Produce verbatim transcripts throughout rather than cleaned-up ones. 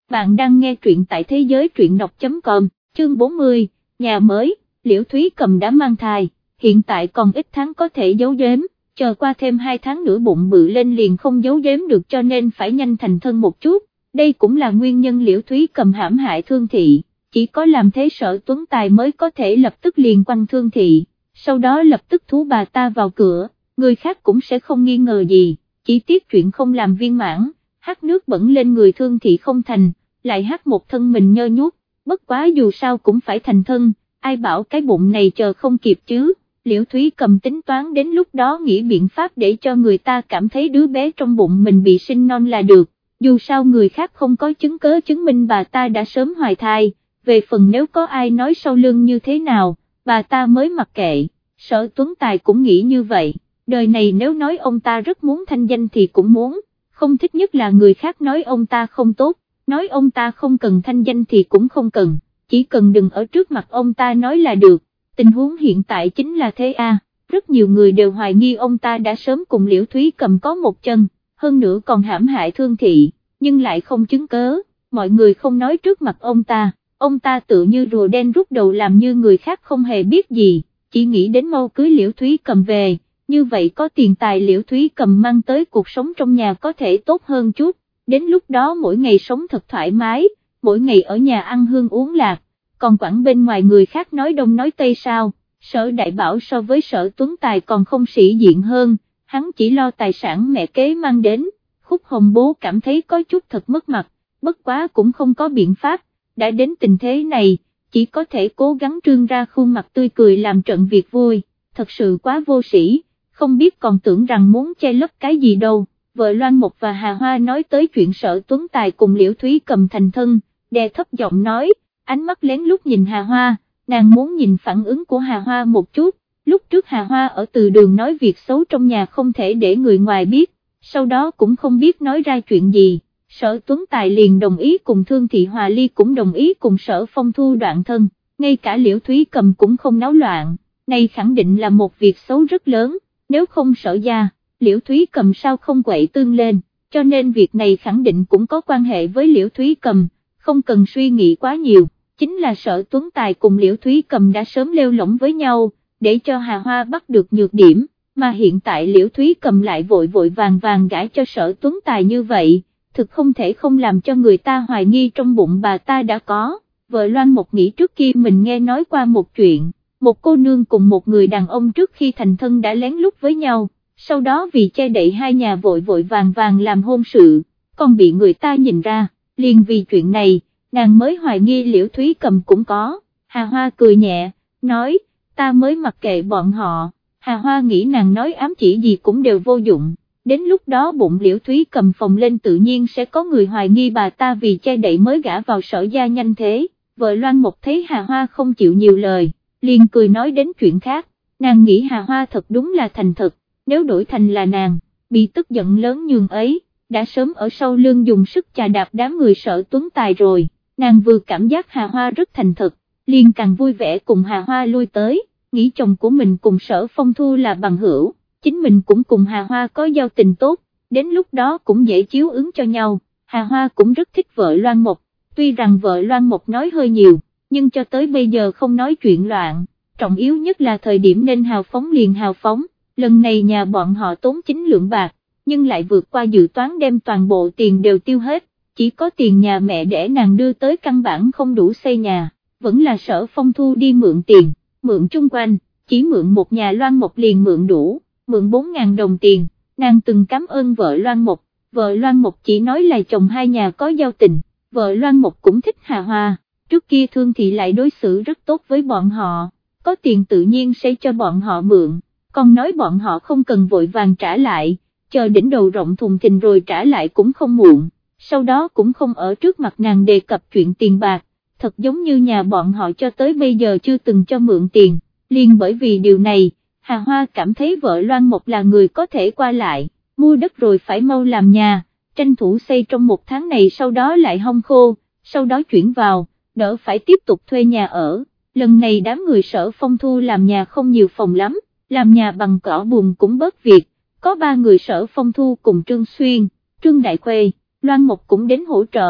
Bạn đang nghe truyện tại thế giới truyện đọc chấm com, chương bốn mươi, nhà mới. Liễu Thúy Cầm đã mang thai, hiện tại còn ít tháng có thể giấu giếm, chờ qua thêm hai tháng nữa bụng bự lên liền không giấu giếm được, cho nên phải nhanh thành thân một chút. Đây cũng là nguyên nhân Liễu Thúy Cầm hãm hại Thương Thị, chỉ có làm thế Sở Tuấn Tài mới có thể lập tức liền quăng Thương Thị, sau đó lập tức thú bà ta vào cửa, người khác cũng sẽ không nghi ngờ gì, chỉ tiếc chuyện không làm viên mãn, hắt nước bẩn lên người Thương Thị không thành, lại hắt một thân mình nhơ nhuốc, bất quá dù sao cũng phải thành thân, ai bảo cái bụng này chờ không kịp chứ. Liễu Thúy Cầm tính toán đến lúc đó nghĩ biện pháp để cho người ta cảm thấy đứa bé trong bụng mình bị sinh non là được, dù sao người khác không có chứng cớ chứng minh bà ta đã sớm hoài thai, về phần nếu có ai nói sau lưng như thế nào, bà ta mới mặc kệ. Sở Tuấn Tài cũng nghĩ như vậy, đời này nếu nói ông ta rất muốn thanh danh thì cũng muốn, không thích nhất là người khác nói ông ta không tốt, nói ông ta không cần thanh danh thì cũng không cần, chỉ cần đừng ở trước mặt ông ta nói là được. Tình huống hiện tại chính là thế a, rất nhiều người đều hoài nghi ông ta đã sớm cùng Liễu Thúy Cầm có một chân, hơn nữa còn hãm hại Thương Thị, nhưng lại không chứng cớ, mọi người không nói trước mặt ông ta, ông ta tự như rùa đen rút đầu làm như người khác không hề biết gì, chỉ nghĩ đến mau cưới Liễu Thúy Cầm về, như vậy có tiền tài Liễu Thúy Cầm mang tới cuộc sống trong nhà có thể tốt hơn chút, đến lúc đó mỗi ngày sống thật thoải mái, mỗi ngày ở nhà ăn hương uống lạc. Còn quản bên ngoài người khác nói đông nói tây sao, Sở Đại Bảo so với Sở Tuấn Tài còn không sĩ diện hơn, hắn chỉ lo tài sản mẹ kế mang đến, Khúc Hồng bố cảm thấy có chút thật mất mặt, bất quá cũng không có biện pháp, đã đến tình thế này, chỉ có thể cố gắng trương ra khuôn mặt tươi cười làm trận việc vui, thật sự quá vô sĩ, không biết còn tưởng rằng muốn che lấp cái gì đâu. Vợ Loan Mộc và Hà Hoa nói tới chuyện Sở Tuấn Tài cùng Liễu Thúy Cầm thành thân, đè thấp giọng nói, ánh mắt lén lút nhìn Hà Hoa, nàng muốn nhìn phản ứng của Hà Hoa một chút, lúc trước Hà Hoa ở từ đường nói việc xấu trong nhà không thể để người ngoài biết, sau đó cũng không biết nói ra chuyện gì, Sở Tuấn Tài liền đồng ý cùng Thương Thị hòa ly, cũng đồng ý cùng Sở Phong Thu đoạn thân, ngay cả Liễu Thúy Cầm cũng không náo loạn, này khẳng định là một việc xấu rất lớn, nếu không Sở gia, Liễu Thúy Cầm sao không quậy tương lên, cho nên việc này khẳng định cũng có quan hệ với Liễu Thúy Cầm, không cần suy nghĩ quá nhiều. Chính là Sở Tuấn Tài cùng Liễu Thúy Cầm đã sớm lêu lỏng với nhau, để cho Hà Hoa bắt được nhược điểm, mà hiện tại Liễu Thúy Cầm lại vội vội vàng vàng gãi cho Sở Tuấn Tài như vậy, thực không thể không làm cho người ta hoài nghi trong bụng bà ta đã có. Vợ Loan Mộc nghĩ trước kia mình nghe nói qua một chuyện, một cô nương cùng một người đàn ông trước khi thành thân đã lén lút với nhau, sau đó vì che đậy hai nhà vội vội vàng vàng làm hôn sự, còn bị người ta nhìn ra, liền vì chuyện này, nàng mới hoài nghi Liễu Thúy Cầm cũng có. Hà Hoa cười nhẹ, nói, ta mới mặc kệ bọn họ. Hà Hoa nghĩ nàng nói ám chỉ gì cũng đều vô dụng, đến lúc đó bụng Liễu Thúy Cầm phồng lên tự nhiên sẽ có người hoài nghi bà ta vì che đậy mới gả vào Sở gia nhanh thế. Vợ Loan Mộc thấy Hà Hoa không chịu nhiều lời, liền cười nói đến chuyện khác, nàng nghĩ Hà Hoa thật đúng là thành thật, nếu đổi thành là nàng, bị tức giận lớn nhường ấy, đã sớm ở sau lưng dùng sức chà đạp đám người Sở Tuấn Tài rồi. Nàng vừa cảm giác Hà Hoa rất thành thật, liền càng vui vẻ cùng Hà Hoa lui tới, nghĩ chồng của mình cùng Sở Phong Thu là bằng hữu, chính mình cũng cùng Hà Hoa có giao tình tốt, đến lúc đó cũng dễ chiếu ứng cho nhau. Hà Hoa cũng rất thích vợ Loan Mộc, tuy rằng vợ Loan Mộc nói hơi nhiều, nhưng cho tới bây giờ không nói chuyện loạn, trọng yếu nhất là thời điểm nên hào phóng liền hào phóng, lần này nhà bọn họ tốn chín lượng bạc, nhưng lại vượt qua dự toán đem toàn bộ tiền đều tiêu hết. Chỉ có tiền nhà mẹ để nàng đưa tới căn bản không đủ xây nhà, vẫn là Sở Phong Thu đi mượn tiền, mượn chung quanh, chỉ mượn một nhà Loan Mộc liền mượn đủ, mượn bốn ngàn đồng tiền, nàng từng cảm ơn vợ Loan Mộc, vợ Loan Mộc chỉ nói là chồng hai nhà có giao tình, vợ Loan Mộc cũng thích Hà Hoa, trước kia Thương Thị lại đối xử rất tốt với bọn họ, có tiền tự nhiên sẽ cho bọn họ mượn, còn nói bọn họ không cần vội vàng trả lại, chờ đỉnh đầu rộng thùng thình rồi trả lại cũng không muộn. Sau đó cũng không ở trước mặt nàng đề cập chuyện tiền bạc, thật giống như nhà bọn họ cho tới bây giờ chưa từng cho mượn tiền, liền bởi vì điều này, Hà Hoa cảm thấy vợ Loan Mộc là người có thể qua lại, mua đất rồi phải mau làm nhà, tranh thủ xây trong một tháng này sau đó lại hong khô, sau đó chuyển vào, đỡ phải tiếp tục thuê nhà ở. Lần này đám người Sở Phong Thu làm nhà không nhiều phòng lắm, làm nhà bằng cỏ bùn cũng bớt việc, có ba người Sở Phong Thu cùng Trương Xuyên, Trương Đại Khuê, Loan Mộc cũng đến hỗ trợ,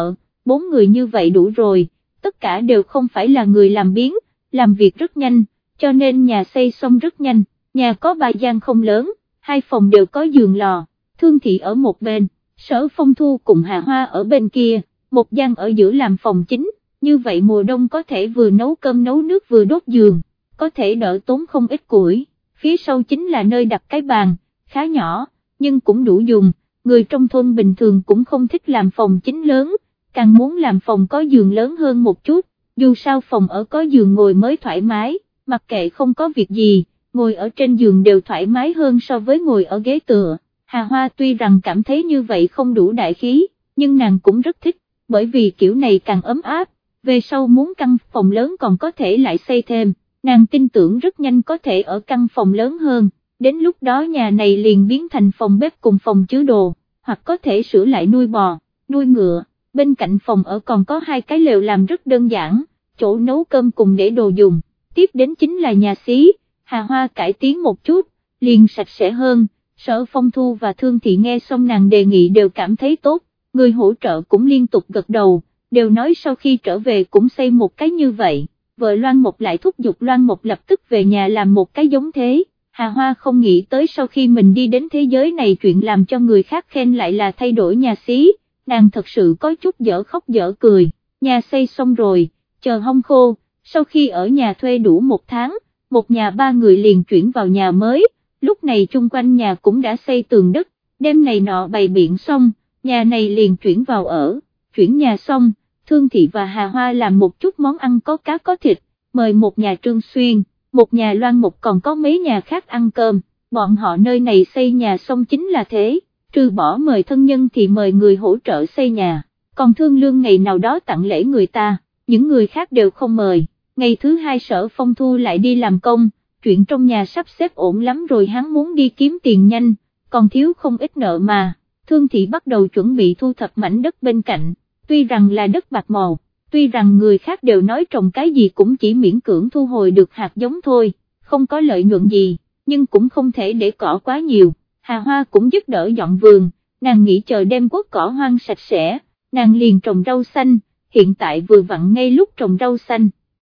bốn người như vậy đủ rồi, tất cả đều không phải là người làm biếng, làm việc rất nhanh, cho nên nhà xây xong rất nhanh, nhà có ba gian không lớn, hai phòng đều có giường lò, Thương Thị ở một bên, Sở Phong Thu cùng Hà Hoa ở bên kia, một gian ở giữa làm phòng chính, như vậy mùa đông có thể vừa nấu cơm nấu nước vừa đốt giường, có thể đỡ tốn không ít củi, phía sau chính là nơi đặt cái bàn, khá nhỏ, nhưng cũng đủ dùng, người trong thôn bình thường cũng không thích làm phòng chính lớn, càng muốn làm phòng có giường lớn hơn một chút, dù sao phòng ở có giường ngồi mới thoải mái, mặc kệ không có việc gì, ngồi ở trên giường đều thoải mái hơn so với ngồi ở ghế tựa. Hà Hoa tuy rằng cảm thấy như vậy không đủ đại khí, nhưng nàng cũng rất thích, bởi vì kiểu này càng ấm áp, về sau muốn căn phòng lớn còn có thể lại xây thêm, nàng tin tưởng rất nhanh có thể ở căn phòng lớn hơn, đến lúc đó nhà này liền biến thành phòng bếp cùng phòng chứa đồ, hoặc có thể sửa lại nuôi bò, nuôi ngựa, bên cạnh phòng ở còn có hai cái lều làm rất đơn giản, chỗ nấu cơm cùng để đồ dùng, tiếp đến chính là nhà xí, Hà Hoa cải tiến một chút, liền sạch sẽ hơn. Sở Phong Thu và Thương Thị nghe xong nàng đề nghị đều cảm thấy tốt, người hỗ trợ cũng liên tục gật đầu, đều nói sau khi trở về cũng xây một cái như vậy, vợ Loan Mộc lại thúc giục Loan Mộc lập tức về nhà làm một cái giống thế, Hà Hoa không nghĩ tới sau khi mình đi đến thế giới này chuyện làm cho người khác khen lại là thay đổi nhà xí, nàng thật sự có chút dở khóc dở cười, nhà xây xong rồi, chờ hong khô, sau khi ở nhà thuê đủ một tháng, một nhà ba người liền chuyển vào nhà mới. Lúc này chung quanh nhà cũng đã xây tường đất, đêm này nọ bày biện xong, nhà này liền chuyển vào ở, chuyển nhà xong, Thương Thị và Hà Hoa làm một chút món ăn có cá có thịt, mời một nhà Trương Xuyên, một nhà Loan Mục còn có mấy nhà khác ăn cơm, bọn họ nơi này xây nhà xong chính là thế, trừ bỏ mời thân nhân thì mời người hỗ trợ xây nhà, còn thương lương ngày nào đó tặng lễ người ta, những người khác đều không mời, ngày thứ hai Sở Phong Thu lại đi làm công. Chuyện trong nhà sắp xếp ổn lắm rồi hắn muốn đi kiếm tiền nhanh, còn thiếu không ít nợ mà, Thương Thị bắt đầu chuẩn bị thu thập mảnh đất bên cạnh, tuy rằng là đất bạc màu, tuy rằng người khác đều nói trồng cái gì cũng chỉ miễn cưỡng thu hồi được hạt giống thôi, không có lợi nhuận gì, nhưng cũng không thể để cỏ quá nhiều, Hà Hoa cũng giúp đỡ dọn vườn, nàng nghĩ chờ đem quất cỏ hoang sạch sẽ, nàng liền trồng rau xanh, hiện tại vừa vặn ngay lúc trồng rau xanh.